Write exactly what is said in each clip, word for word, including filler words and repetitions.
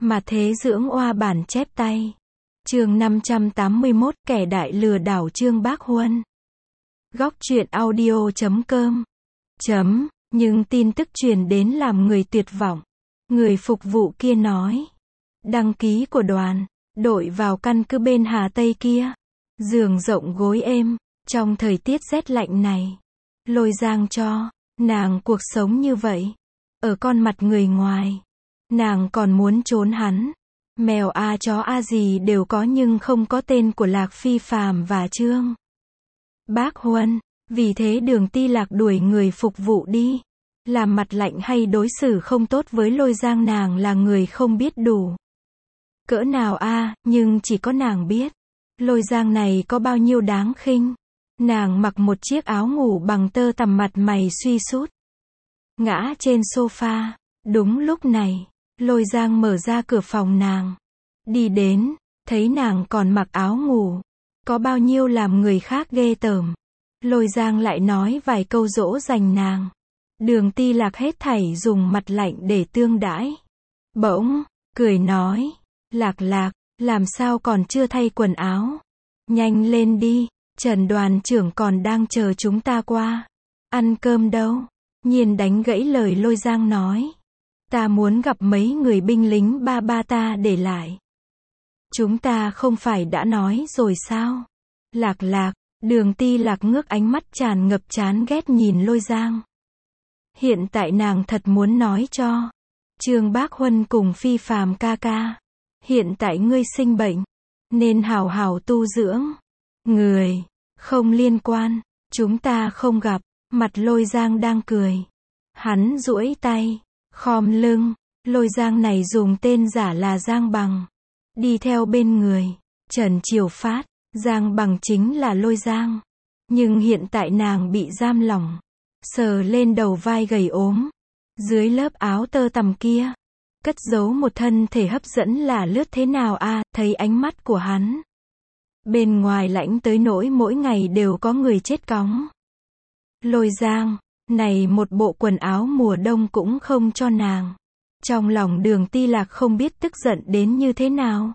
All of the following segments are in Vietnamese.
Mà thế dưỡng oa bản chép tay. Chương năm trăm tám mươi mốt, kẻ đại lừa đảo Trương Bác Huân. Góc truyện audio chấm com. Chấm, nhưng tin tức truyền đến làm người tuyệt vọng. Người phục vụ kia nói. Đăng ký của đoàn, đội vào căn cứ bên Hà Tây kia. Giường rộng gối êm, trong thời tiết rét lạnh này. Lôi Giang cho, nàng cuộc sống như vậy. Ở con mặt người ngoài. Nàng còn muốn trốn hắn. Mèo a chó a gì đều có nhưng không có tên của Lạc Phi Phàm và Trương Bác Huân. Vì thế Đường Ti Lạc đuổi người phục vụ đi. Làm mặt lạnh hay đối xử không tốt với Lôi Giang, nàng là người không biết đủ cỡ nào a, nhưng chỉ có nàng biết. Lôi Giang này có bao nhiêu đáng khinh. Nàng mặc một chiếc áo ngủ bằng tơ tằm, mặt mày suy sút, ngã trên sofa. Đúng lúc này, Lôi Giang mở ra cửa phòng nàng. Đi đến, thấy nàng còn mặc áo ngủ. Có bao nhiêu làm người khác ghê tởm. Lôi Giang lại nói vài câu dỗ dành nàng. Đường Ti Lạc hết thảy dùng mặt lạnh để tương đãi. Bỗng, cười nói. Lạc Lạc, làm sao còn chưa thay quần áo? Nhanh lên đi, Trần đoàn trưởng còn đang chờ chúng ta qua. Ăn cơm đâu? Nhiên đánh gãy lời Lôi Giang nói. Ta muốn gặp mấy người binh lính ba ba ta để lại. Chúng ta không phải đã nói rồi sao? Lạc Lạc, Đường Ti Lạc ngước ánh mắt tràn ngập chán ghét nhìn Lôi Giang. Hiện tại nàng thật muốn nói cho Trương Bác Huân cùng Phi Phàm ca ca. Hiện tại ngươi sinh bệnh, nên hảo hảo tu dưỡng. Người, không liên quan, chúng ta không gặp. Mặt Lôi Giang đang cười. Hắn duỗi tay, khom lưng. Lôi Giang này dùng tên giả là Giang Bằng. Đi theo bên người Trần Triều Phát. Giang Bằng chính là Lôi Giang. Nhưng hiện tại nàng bị giam lỏng. Sờ lên đầu vai gầy ốm. Dưới lớp áo tơ tằm kia, cất giấu một thân thể hấp dẫn là lướt thế nào a, à, thấy ánh mắt của hắn. Bên ngoài lạnh tới nỗi mỗi ngày đều có người chết cóng. Lôi Giang, này một bộ quần áo mùa đông cũng không cho nàng. Trong lòng Đường Ti Lạc không biết tức giận đến như thế nào.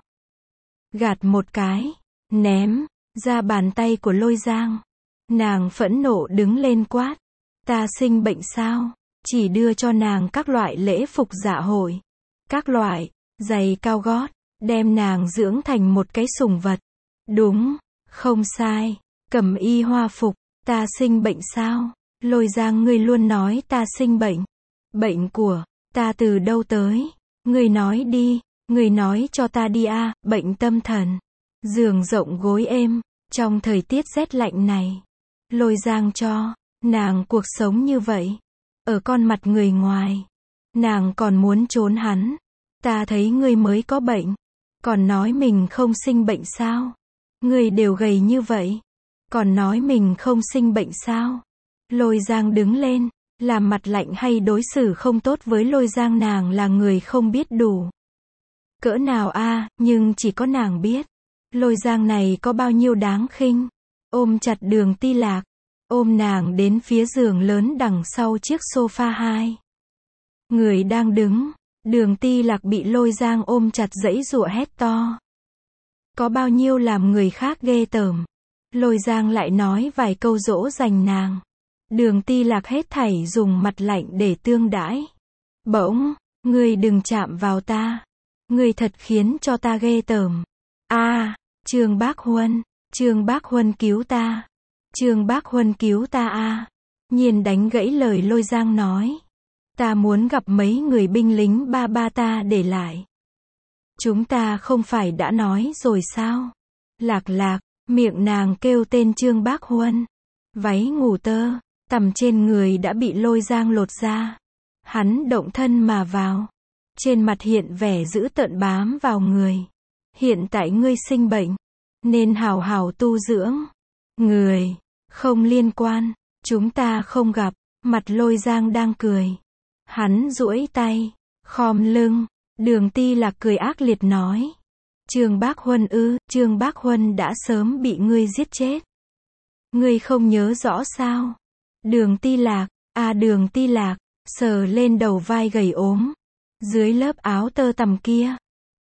Gạt một cái, ném ra bàn tay của Lôi Giang. Nàng phẫn nộ đứng lên quát. Ta sinh bệnh sao? Chỉ đưa cho nàng các loại lễ phục dạ hội. Các loại giày cao gót, đem nàng dưỡng thành một cái sủng vật. Đúng, không sai, cẩm y hoa phục. Ta sinh bệnh sao? Lôi Giang, ngươi luôn nói ta sinh bệnh. Bệnh của ta từ đâu tới? Ngươi nói đi, ngươi nói cho ta đi a, à, bệnh tâm thần. Giường rộng gối êm, trong thời tiết rét lạnh này. Lôi Giang cho nàng cuộc sống như vậy. Ở con mặt người ngoài. Nàng còn muốn trốn hắn. Ta thấy ngươi mới có bệnh. Còn nói mình không sinh bệnh sao? Ngươi đều gầy như vậy. Còn nói mình không sinh bệnh sao? Lôi Giang đứng lên. Làm mặt lạnh hay đối xử không tốt với Lôi Giang, nàng là người không biết đủ cỡ nào a, à, nhưng chỉ có nàng biết. Lôi Giang này có bao nhiêu đáng khinh. Ôm chặt Đường Ti Lạc. Ôm nàng đến phía giường lớn đằng sau chiếc sofa hai. Người đang đứng. Đường Ti Lạc bị Lôi Giang ôm chặt giãy giụa hét to. Có bao nhiêu làm người khác ghê tởm. Lôi Giang lại nói vài câu dỗ dành nàng. Đường Ti Lạc hết thảy dùng mặt lạnh để tương đãi. Bỗng, ngươi đừng chạm vào ta. Ngươi thật khiến cho ta ghê tởm. A, à, Trương Bác Huân, Trương Bác Huân cứu ta. Trương Bác Huân cứu ta a. À. Nhiên đánh gãy lời Lôi Giang nói. Ta muốn gặp mấy người binh lính ba ba ta để lại. Chúng ta không phải đã nói rồi sao? Lạc Lạc, miệng nàng kêu tên Trương Bác Huân. Váy ngủ tơ tằm trên người đã bị Lôi Giang lột ra. Hắn động thân mà vào. Trên mặt hiện vẻ dữ tợn bám vào người. Hiện tại ngươi sinh bệnh, nên hảo hảo tu dưỡng. Người, không liên quan, chúng ta không gặp. Mặt Lôi Giang đang cười. Hắn duỗi tay, khom lưng. Đường Ti Lạc cười ác liệt nói. Trương Bác Huân ư? Trương Bác Huân đã sớm bị ngươi giết chết. Ngươi không nhớ rõ sao? Đường Ti Lạc, à Đường Ti Lạc, sờ lên đầu vai gầy ốm. Dưới lớp áo tơ tằm kia,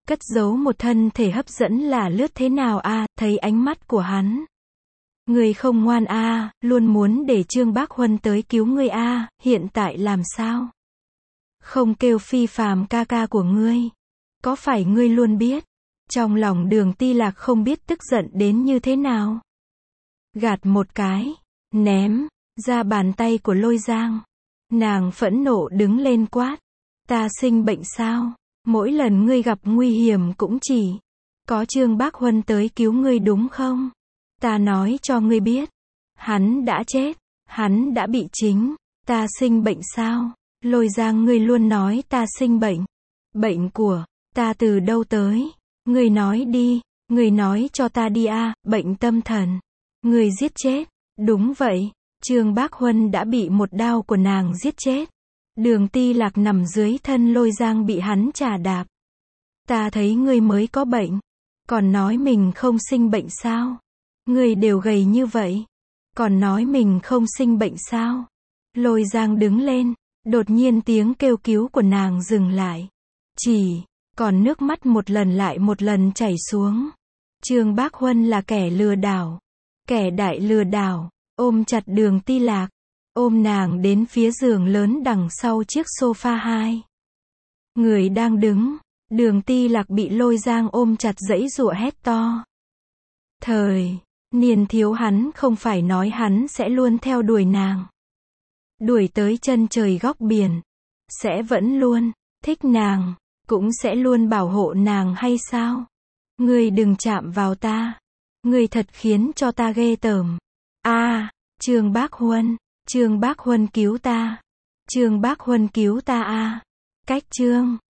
cất giấu một thân thể hấp dẫn là lướt thế nào a, thấy ánh mắt của hắn. Ngươi không ngoan a, luôn muốn để Trương Bác Huân tới cứu ngươi a, hiện tại làm sao? Không kêu Phi Phàm ca ca của ngươi. Có phải ngươi luôn biết? Trong lòng Đường Ti Lạc không biết tức giận đến như thế nào. Gạt một cái, ném ra bàn tay của Lôi Giang. Nàng phẫn nộ đứng lên quát. Ta sinh bệnh sao? Mỗi lần ngươi gặp nguy hiểm cũng chỉ có Trương Bác Huân tới cứu ngươi đúng không? Ta nói cho ngươi biết. Hắn đã chết. Hắn đã bị chính. Ta sinh bệnh sao? Lôi Giang, ngươi luôn nói ta sinh bệnh. Bệnh của ta từ đâu tới? Ngươi nói đi. Ngươi nói cho ta đi a, bệnh tâm thần. Ngươi giết chết. Đúng vậy. Trương Bác Huân đã bị một đao của nàng giết chết. Đường Ti Lạc nằm dưới thân Lôi Giang bị hắn chà đạp. Ta thấy ngươi mới có bệnh. Còn nói mình không sinh bệnh sao? Ngươi đều gầy như vậy. Còn nói mình không sinh bệnh sao? Lôi Giang đứng lên. Đột nhiên tiếng kêu cứu của nàng dừng lại. Chỉ còn nước mắt một lần lại một lần chảy xuống. Trương Bác Huân là kẻ lừa đảo. Kẻ đại lừa đảo. Ôm chặt Đường Ti Lạc. Ôm nàng đến phía giường lớn đằng sau chiếc sofa hai. Người đang đứng. Đường Ti Lạc bị Lôi Giang ôm chặt giãy giụa hét to. Thời niên thiếu hắn không phải nói hắn sẽ luôn theo đuổi nàng. Đuổi tới chân trời góc biển. Sẽ vẫn luôn thích nàng. Cũng sẽ luôn bảo hộ nàng hay sao? Ngươi đừng chạm vào ta. Ngươi thật khiến cho ta ghê tởm. A, Trương Bác Huân. Trương Bác Huân cứu ta. Trương Bác Huân cứu ta a. Cách Trương